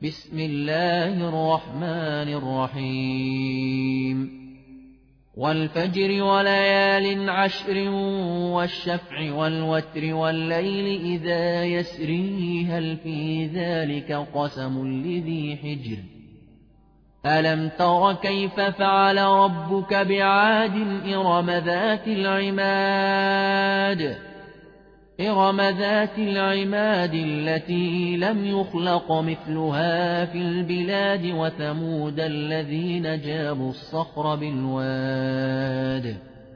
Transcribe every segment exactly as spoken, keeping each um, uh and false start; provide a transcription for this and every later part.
بسم الله الرحمن الرحيم والفجر وليال عشر والشفع والوتر والليل إذا يسري هل في ذلك قسم لذي حجر ألم تر كيف فعل ربك بعاد إرم ذات العماد إرم ذات العماد التي لم يخلق مثلها في البلاد وثمود الذين جابوا الصخر بالواد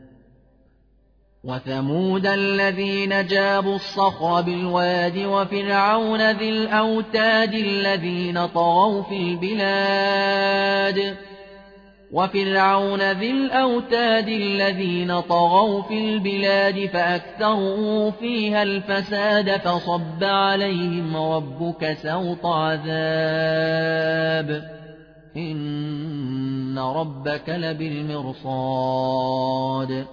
وثمود الذين جابوا الصخر بالواد وفرعون ذي الأوتاد الذين طغوا في البلاد وفرعون ذي الأوتاد الذين طغوا في البلاد فأكثروا فيها الفساد فصب عليهم ربك سوط عذاب إن ربك لبالمرصاد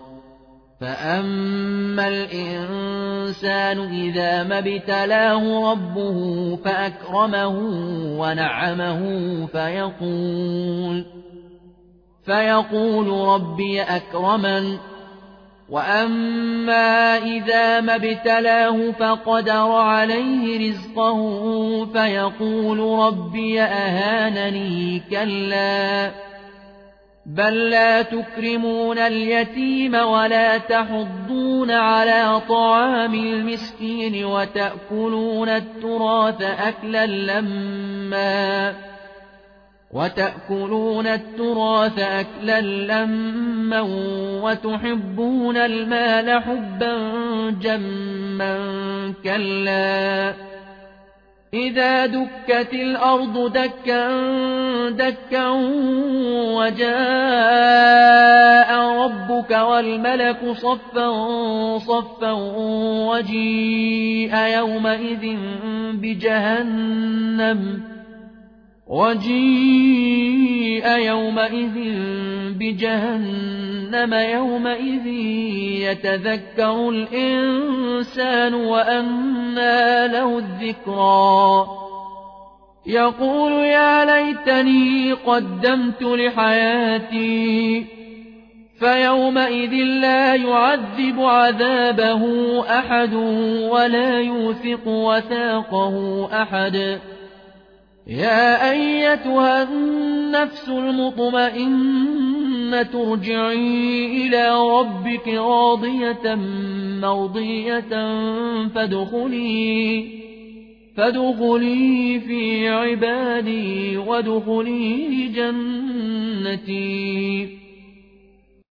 فأما الإنسان إذا ما ابتلاه ربه فأكرمه ونعمه فيقول فيقول ربي أكرمن وأما إذا ما ابتلاه فقدر عليه رزقه فيقول ربي أهانني كلا بل لا تكرمون اليتيم ولا تحضون على طعام المسكين وتأكلون التراث أكلا لما وتأكلون التراث أكلا لما وتحبون المال حبا جما كلا إذا دكت الأرض دكا دكا وجاء ربك والملك صفا صفا وجيء يومئذ بجهنم وجيء يومئذ بجهنم يومئذ يتذكر الإنسان وأنى له الذكرى يقول يا ليتني قدمت لحياتي فيومئذ لا يعذب عذابه أحد ولا يوثق وثاقه أحد يا أيتها النفس المطمئنة ارجعي إلى ربك راضية مرضية فادخلي فادخلي في عبادي وادخلي جنتي